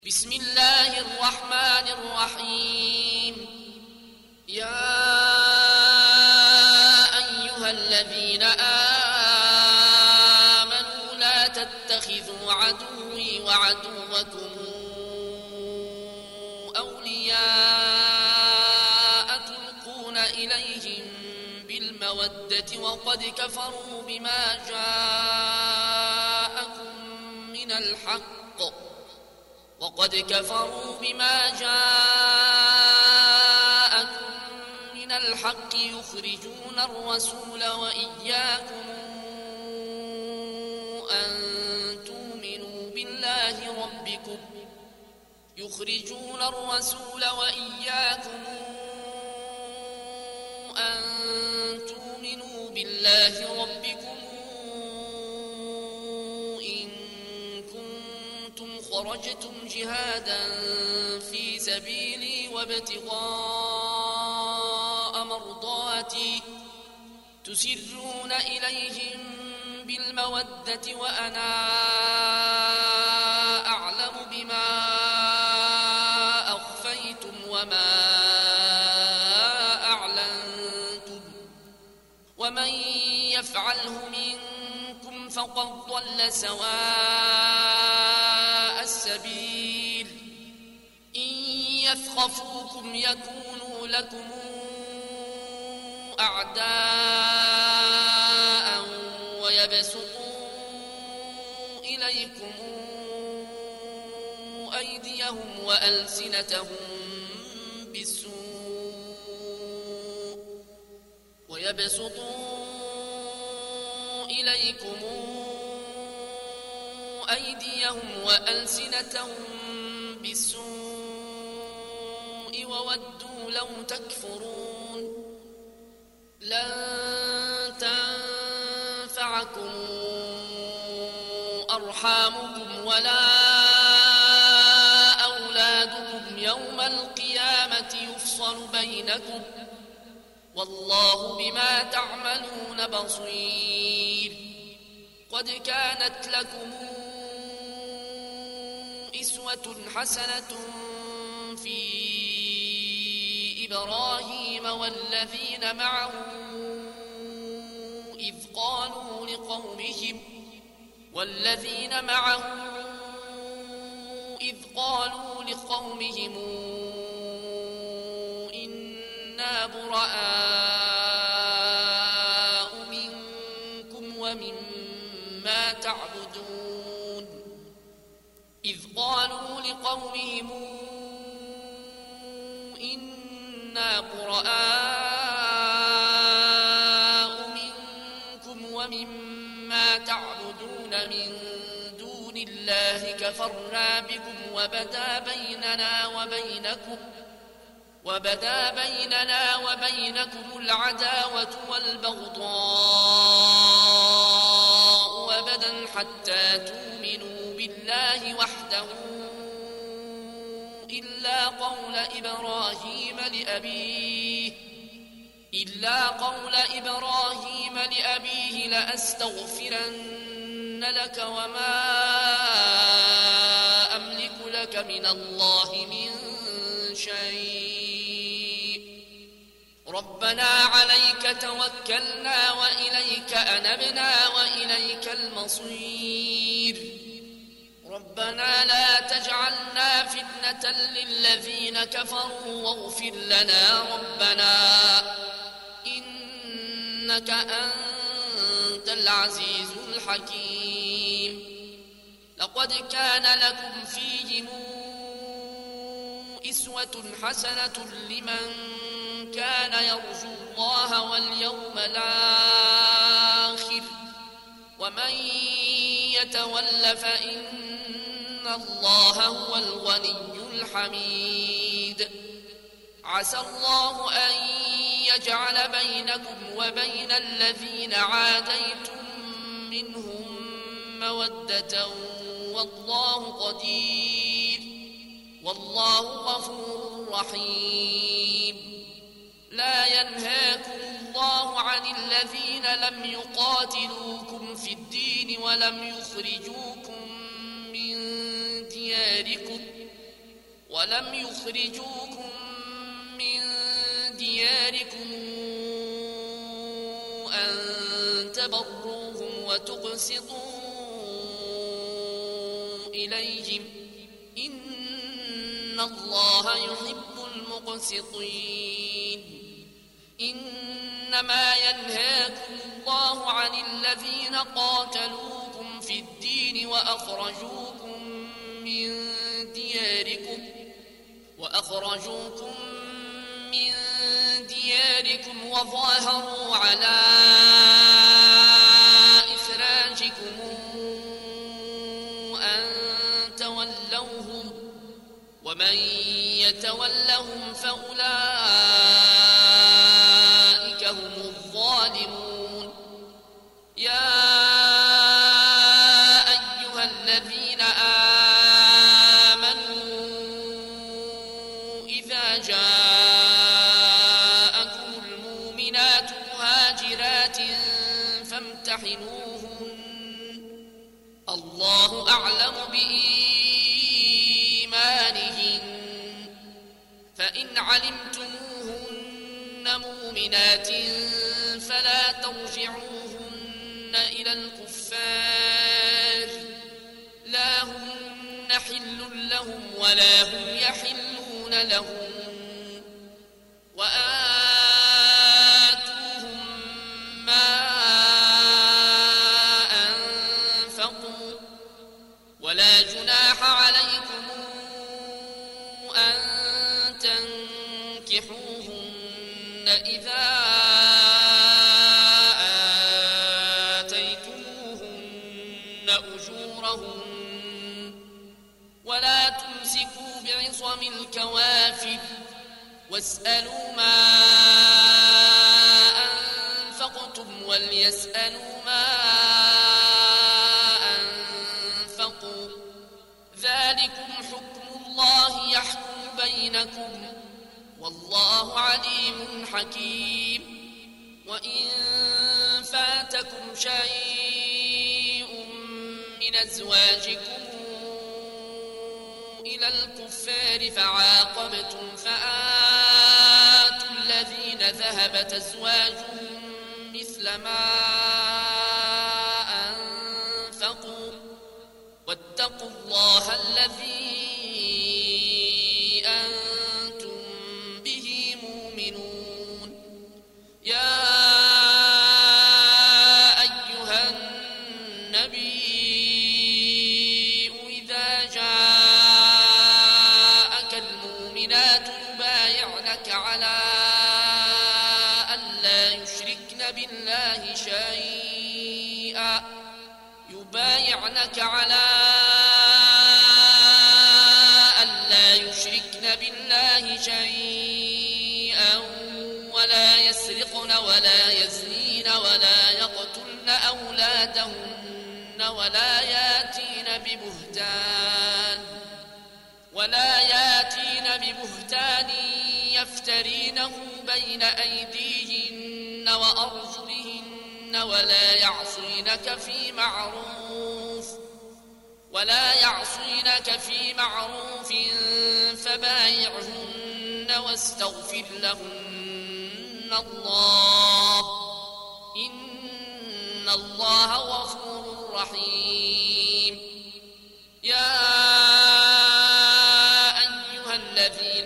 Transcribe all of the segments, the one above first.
بسم الله الرحمن الرحيم. يا أيها الذين آمنوا لا تتخذوا عدوي وعدوكم أولياء تلقون إليهم بالمودة وقد كفروا بما جاءكم من الحق يخرجون الرسول وإياكم أن تؤمنوا بالله ربكم إن كنتم خرجتم جهادا في سبيلي وابتغاء مرضاتي تسرون إليهم بالمودة وأنا أعلم بما أخفيتم وما أعلنتم ومن يفعله منكم فقد ضل سواء السبيل. إن يثقفوكم يكونوا لكم أعداء ويبسطوا إليكم أيديهم وألسنتهم بالسوء وودوا لو تكفرون. لن تنفعكم أرحامكم ولا أولادكم يوم القيامة يفصل بينكم والله بما تعملون بصير. قد كانت لكم أسوة حسنة في إبراهيم والذين معه إذ قالوا لقومهم إنا براء منكم ومما تعبدون من دون الله كفرنا بكم وبدا بيننا وبينكم العداوة والبغضاء أبدا حتى تؤمنوا بالله وحده إلا قول إبراهيم لأبيه لأستغفرن لك وما أملك لك من الله من شيء. ربنا عليك توكلنا وإليك أنبنا وإليك المصير. ربنا لا تجعلنا فتنة للذين كفروا واغفر لنا ربنا إنك أنت العزيز الحكيم. لقد كان لكم فيهم أسوة حسنة لمن كان يرجو الله واليوم الآخر ومن يتول فإن الله هو الغني الحميد. عسى الله أن يجعل بينكم وبين الذين عاديتم منهم مودة والله قدير والله غفور رحيم. لا ينهاكم الله عن الذين لم يقاتلوكم في الدين ولم يخرجوكم من دياركم ولم يخرجوكم من دياركم أن تبروهم وتقسطوا إليهم إن الله يحب المقسطين إنما ينهاكم الله عن الذين قاتلوكم في الدين وأخرجوكم من دياركم وظاهروا على إخراجكم أن تولوهم ومن يتولهم فأولئك هم الظالمون يا أيها الذين آمنوا إذا جاءكم المؤمنات مهاجرات فامتحنوهن الله أعلم بإيمانهن فإن علمتموهن مؤمنات فلا ترجعوهن إلى الكفار لا هن حل لهم ولا هم يحلون لهم وآتوهم ما أنفقوا ولا جناح عليكم أن تنكحوهن إذا آتيتموهن أجورهن ولا تمسكوا بعصم الكوافر واسألوا ما أنفقتم وليسألوا ما أنفقوا ذلكم حكم الله يحكم بينكم والله عليم حكيم وإن فاتكم شيء من أزواجكم إلى الكفار فعاقبتم فآتوا الذين ذهبت أزواجهم مثل ما أنفقوا واتقوا الله الذي أنتم به مؤمنون يا أيها النبي إذا جاءك المؤمنات يبايعنك على ألا يشركن بالله شيئا ولا يسرقن ولا يزنين ولا ياتين ببهتان يفترينه بين أيديهن وأرجلهن ولا يعصينك في معروف فبايعهن واستغفر لهن الله إن الله غفور رحيم يا أيها الذين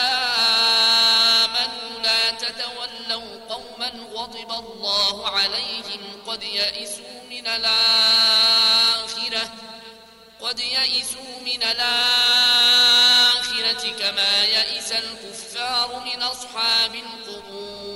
آمنوا لا تتولوا قوما غضب الله عليهم قد يئسوا من الآخرة كما يئس الكفار من أصحاب القبور